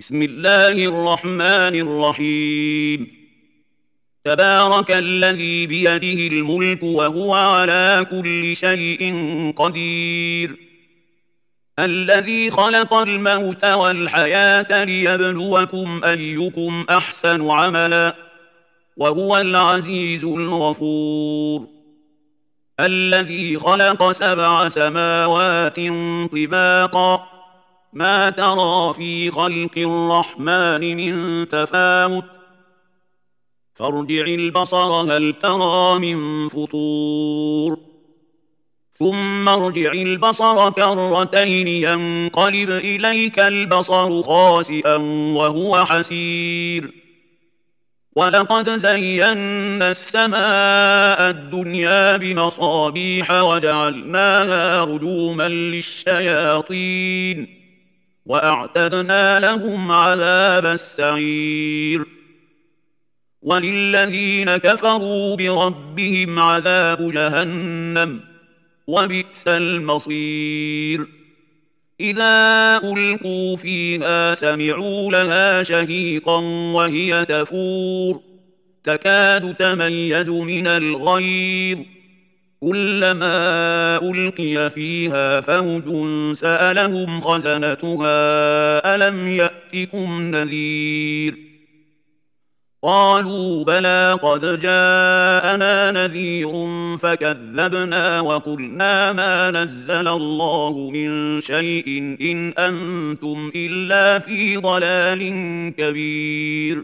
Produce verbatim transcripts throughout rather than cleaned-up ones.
بسم الله الرحمن الرحيم. تبارك الذي بيده الملك وهو على كل شيء قدير، الذي خلق الموت والحياة ليبلوكم أيكم أحسن عملا، وهو العزيز الغفور. الذي خلق سبع سماوات طباقا، ما ترى في خلق الرحمن من تفاوت، فارجع البصر هل ترى من فطور، ثم ارجع البصر كرتين ينقلب إليك البصر خاسئا وهو حسير. ولقد زينا السماء الدنيا بمصابيح وجعلناها رجوما للشياطين، وأعتدنا لهم عذاب السعير. وللذين كفروا بربهم عذاب جهنم، وبئس المصير. إذا ألقوا فيها سمعوا لها شهيقا وهي تفور، تكاد تميز من الغيظ، كلما ألقي فيها فوج سألهم خزنتها ألم يأتكم نذير؟ قالوا بلى قد جاءنا نذير فكذبنا وقلنا ما نزل الله من شيء إن أنتم إلا في ضلال كبير.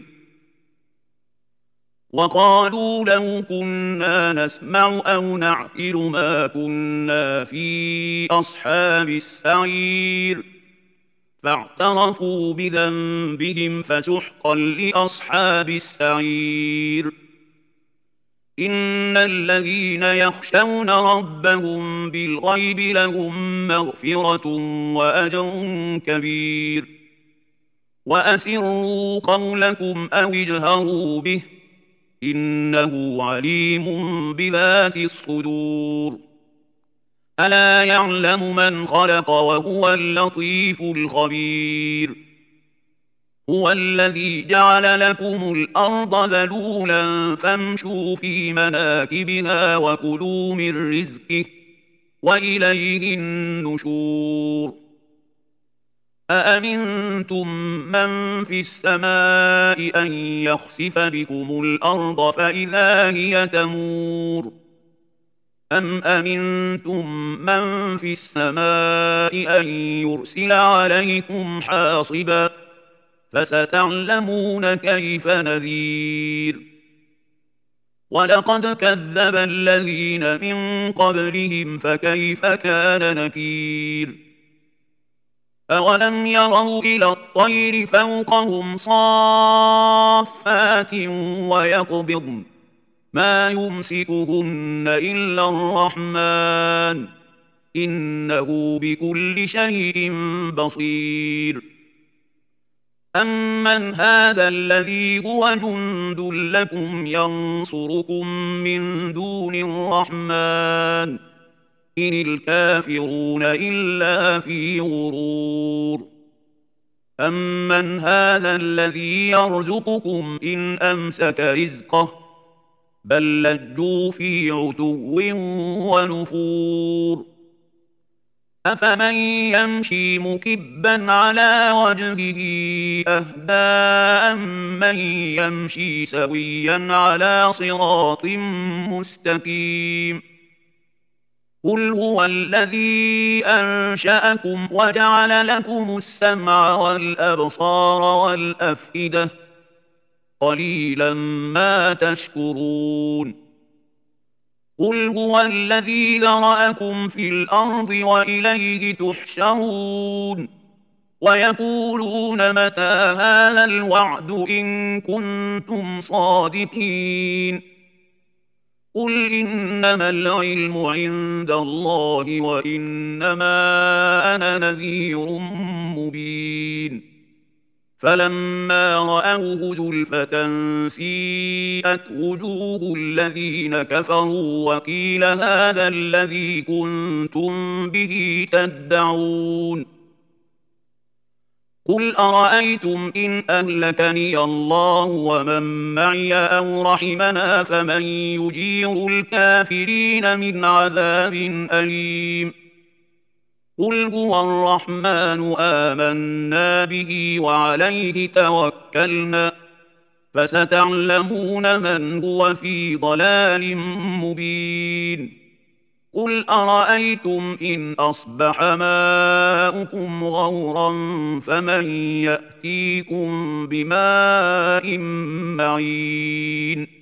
وقالوا لو كنا نسمع أو نعقل ما كنا في أصحاب السعير، فاعترفوا بذنبهم فسحقا لأصحاب السعير. إن الذين يخشون ربهم بالغيب لهم مغفرة وأجر كبير. وأسروا قولكم أو اجهروا به، إنه عليم بذات الصدور. ألا يعلم من خلق وهو اللطيف الخبير. هو الذي جعل لكم الأرض ذلولا فامشوا في مناكبها وكلوا من رزقه، وإليه النشور. أأمنتم من في السماء أن يخسف بكم الأرض فإذا هي تمور، أم أمنتم من في السماء أن يرسل عليكم حاصبا، فستعلمون كيف نذير. ولقد كذب الذين من قبلهم فكيف كان نكير. أولم يروا إلى الطير فوقهم صافات ويقبضن ما يمسكهن إلا الرحمن، إنه بكل شيء بصير. أمن هذا الذي هو جند لكم ينصركم من دون الرحمن، إن الكافرون إلا في غرور. أمن هذا الذي يرزقكم إن أمسك رزقه، بل لجوا في عتو ونفور. أفمن يمشي مكبا على وجهه أهدى أمن يمشي سويا على صراط مستقيم. قل هو الذي أنشأكم وجعل لكم السمع والأبصار والأفئدة، قليلا ما تشكرون. قل هو الذي ذرأكم في الأرض وإليه تحشرون. ويقولون متى هذا الوعد إن كنتم صادقين. قل إنما العلم عند الله وإنما أنا نذير مبين. فلما رأوه زلفة سيئت وجوه الذين كفروا وقيل هذا الذي كنتم به تدعون. قل أرأيتم إن أهلكني الله ومن معي أو رحمنا فمن يجير الكافرين من عذاب أليم قل هو الرحمن آمنا به وعليه توكلنا فستعلمون من هو في ضلال مبين قل أرأيتم إن أصبح ماؤكم غورا فمن يأتيكم بماء معين